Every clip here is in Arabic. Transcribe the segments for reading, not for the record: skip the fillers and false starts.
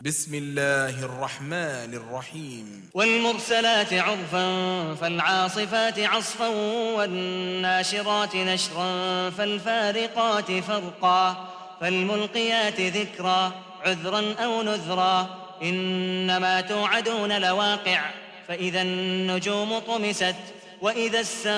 بسم الله الرحمن الرحيم. والمرسلات عرفا فالعاصفات عصفا والناشرات نشرا فالفارقات فرقا فالملقيات ذكرا عذرا أو نذرا إنما توعدون لواقع فإذا النجوم طمست وإذا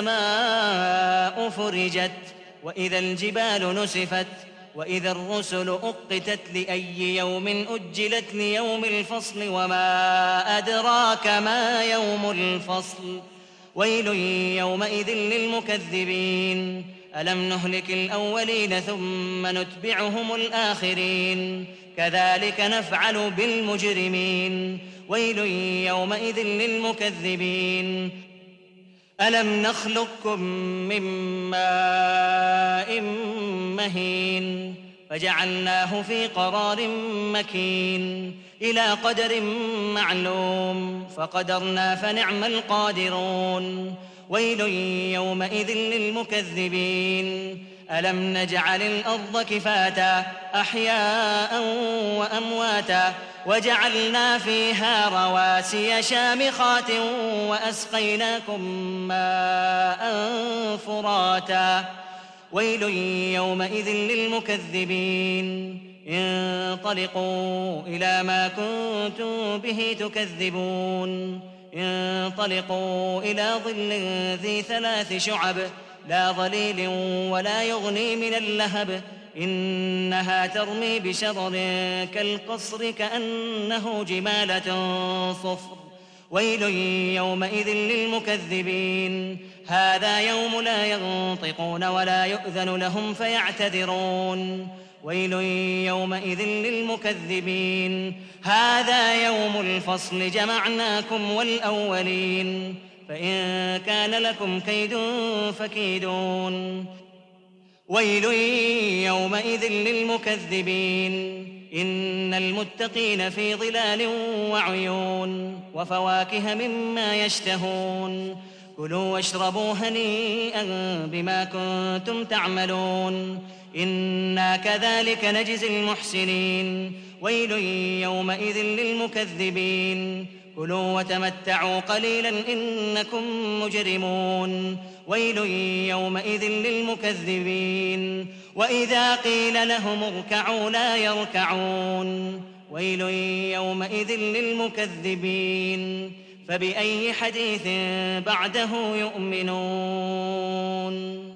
السماء فرجت وإذا الجبال نسفت وإذا الرسل أقتت لأي يوم أجلت ليوم الفصل وما أدراك ما يوم الفصل ويل يومئذ للمكذبين ألم نهلك الأولين ثم نتبعهم الآخرين كذلك نفعل بالمجرمين ويل يومئذ للمكذبين ألم نخلقكم من ماء مهين فجعلناه في قرار مكين إلى قدر معلوم فقدرنا فنعم القادرون ويل يومئذ للمكذبين ألم نجعل الأرض كفاتا أحياء وأمواتا وجعلنا فيها رواسي شامخات وأسقيناكم ماء فراتا ويل يومئذ للمكذبين انطلقوا إلى ما كنتم به تكذبون انطلقوا إلى ظل ذي 3 شعب لا ظليل ولا يغني من اللهب إنها ترمي بشرر كالقصر كأنه جمالة صفر ويل يومئذ للمكذبين هذا يوم لا ينطقون ولا يؤذن لهم فيعتذرون ويل يومئذ للمكذبين هذا يوم الفصل جمعناكم والأولين فإن كان لكم كيد فكيدون ويل يومئذ للمكذبين إن المتقين في ظلال وعيون وفواكه مما يشتهون كلوا واشربوا هنيئا بما كنتم تعملون إنا كذلك نجزي المحسنين ويل يومئذ للمكذبين كلوا وتمتعوا قليلا إنكم مجرمون ويل يومئذ للمكذبين وإذا قيل لهم اركعوا لا يركعون ويل يومئذ للمكذبين فبأي حديث بعده يؤمنون